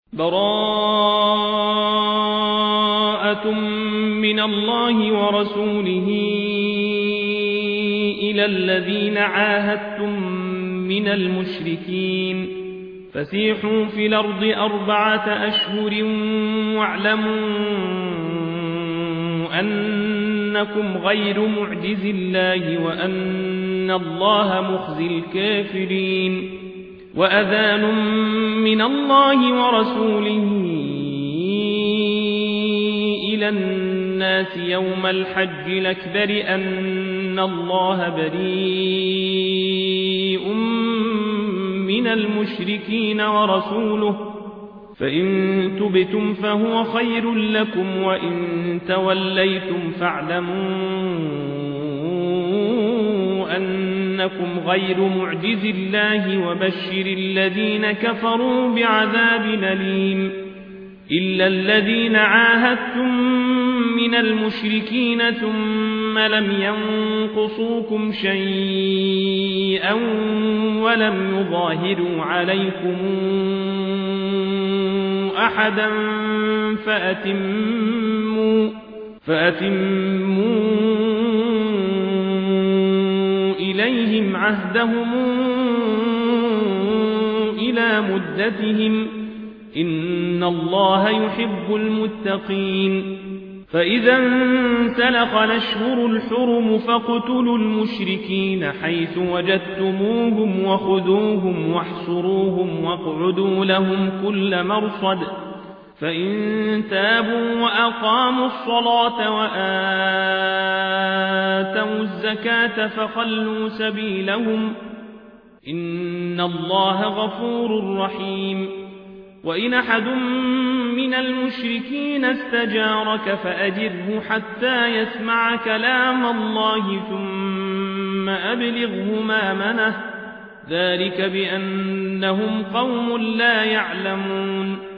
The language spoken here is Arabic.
براءة من الله ورسوله إلى الذين عاهدتم من المشركين فسيحوا في الأرض 4 أشهر واعلموا أنكم غير معجز الله وأن الله مخزي الكافرين وأذان من الله ورسوله إلى الناس يوم الحج الأكبر أن الله بريء من المشركين ورسوله فإن تبتم فهو خير لكم وإن توليتم فاعلموا أنكم غير معجز الله وبشر الذين كفروا بعذاب أليم إلا الذين عاهدتم من المشركين ثم لم ينقصوكم شيئا ولم يظاهروا عليكم أحدا فأتموا إليهم عهدهم إلى مدتهم إن الله يحب المتقين فإذا انسلخ الأشهر الحرم فاقتلوا المشركين حيث وجدتموهم وخذوهم واحصروهم واقعدوا لهم كل مرصد فإن تابوا وأقاموا الصلاة وآتوا الزكاة فخلوا سبيلهم إن الله غفور رحيم وإن أحد من المشركين استجارك فأجره حتى يسمع كلام الله ثم أبلغه مأمنه ذلك بأنهم قوم لا يعلمون